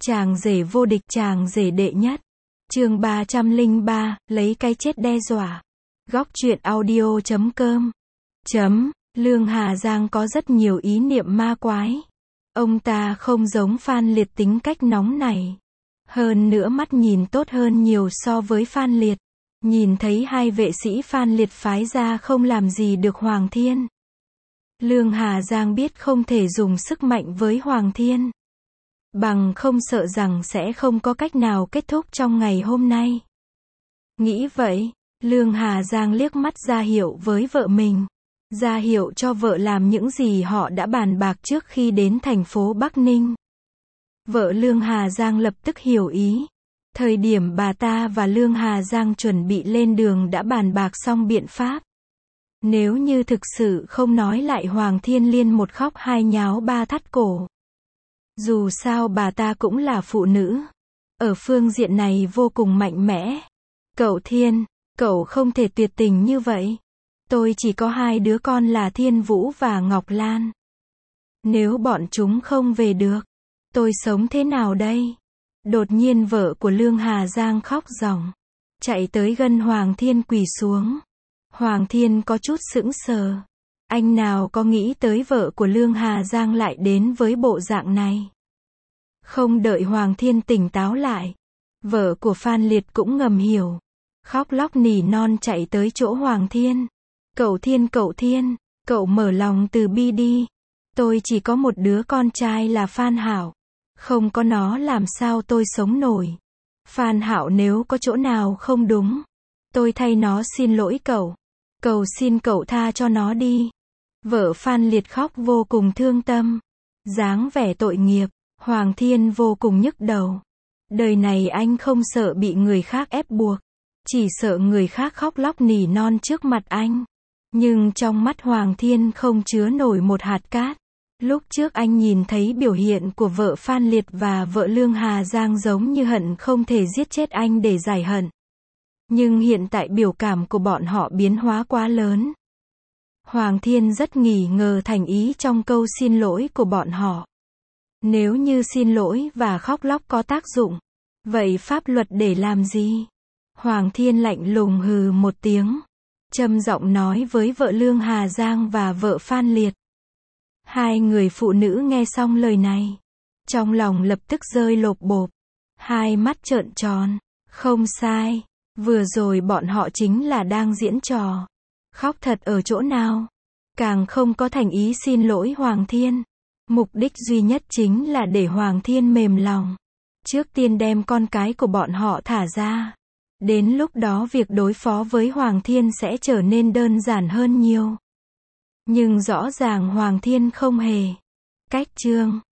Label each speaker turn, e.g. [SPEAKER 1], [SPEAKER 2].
[SPEAKER 1] Chàng rể vô địch, chàng rể đệ nhất. Chương 303, lấy cái chết đe dọa. Góc truyện audio.com. Lương Hà Giang có rất nhiều ý niệm ma quái. Ông ta không giống Phan Liệt tính cách nóng nảy. Hơn nữa mắt nhìn tốt hơn nhiều so với Phan Liệt. Nhìn thấy hai vệ sĩ Phan Liệt phái ra không làm gì được Hoàng Thiên. Lương Hà Giang biết không thể dùng sức mạnh với Hoàng Thiên. Bằng không sợ rằng sẽ không có cách nào kết thúc trong ngày hôm nay. Nghĩ vậy, Lương Hà Giang liếc mắt ra hiệu với vợ mình. Ra hiệu cho vợ làm những gì họ đã bàn bạc trước khi đến thành phố Bắc Ninh. Vợ Lương Hà Giang lập tức hiểu ý. Thời điểm bà ta và Lương Hà Giang chuẩn bị lên đường đã bàn bạc xong biện pháp. Nếu như thực sự không nói lại Hoàng Thiên liên một khóc hai nháo ba thắt cổ. Dù sao bà ta cũng là phụ nữ. Ở phương diện này vô cùng mạnh mẽ. Cậu Thiên, cậu không thể tuyệt tình như vậy. Tôi chỉ có hai đứa con là Thiên Vũ và Ngọc Lan. Nếu bọn chúng không về được, tôi sống thế nào đây? Đột nhiên vợ của Lương Hà Giang khóc ròng. Chạy tới gần Hoàng Thiên quỳ xuống. Hoàng Thiên có chút sững sờ. Anh nào có nghĩ tới vợ của Lương Hà Giang lại đến với bộ dạng này. Không đợi Hoàng Thiên tỉnh táo lại. Vợ của Phan Liệt cũng ngầm hiểu. Khóc lóc nỉ non chạy tới chỗ Hoàng Thiên. Cậu Thiên, cậu mở lòng từ bi đi. Tôi chỉ có một đứa con trai là Phan Hạo. Không có nó làm sao tôi sống nổi. Phan Hạo nếu có chỗ nào không đúng, tôi thay nó xin lỗi cậu. Cầu xin cậu tha cho nó đi. Vợ Phan Liệt khóc vô cùng thương tâm. Dáng vẻ tội nghiệp. Hoàng Thiên vô cùng nhức đầu. Đời này anh không sợ bị người khác ép buộc. Chỉ sợ người khác khóc lóc nỉ non trước mặt anh. Nhưng trong mắt Hoàng Thiên không chứa nổi một hạt cát. Lúc trước anh nhìn thấy biểu hiện của vợ Phan Liệt và vợ Lương Hà Giang giống như hận không thể giết chết anh để giải hận. Nhưng hiện tại biểu cảm của bọn họ biến hóa quá lớn. Hoàng Thiên rất nghi ngờ thành ý trong câu xin lỗi của bọn họ. Nếu như xin lỗi và khóc lóc có tác dụng, vậy pháp luật để làm gì? Hoàng Thiên lạnh lùng hừ một tiếng. Trầm giọng nói với vợ Lương Hà Giang và vợ Phan Liệt. Hai người phụ nữ nghe xong lời này. Trong lòng lập tức rơi lột bột. Hai mắt trợn tròn. Không sai. Vừa rồi bọn họ chính là đang diễn trò. Khóc thật ở chỗ nào? Càng không có thành ý xin lỗi Hoàng Thiên. Mục đích duy nhất chính là để Hoàng Thiên mềm lòng. Trước tiên đem con cái của bọn họ thả ra. Đến lúc đó việc đối phó với Hoàng Thiên sẽ trở nên đơn giản hơn nhiều. Nhưng rõ ràng Hoàng Thiên không hề. Cách chương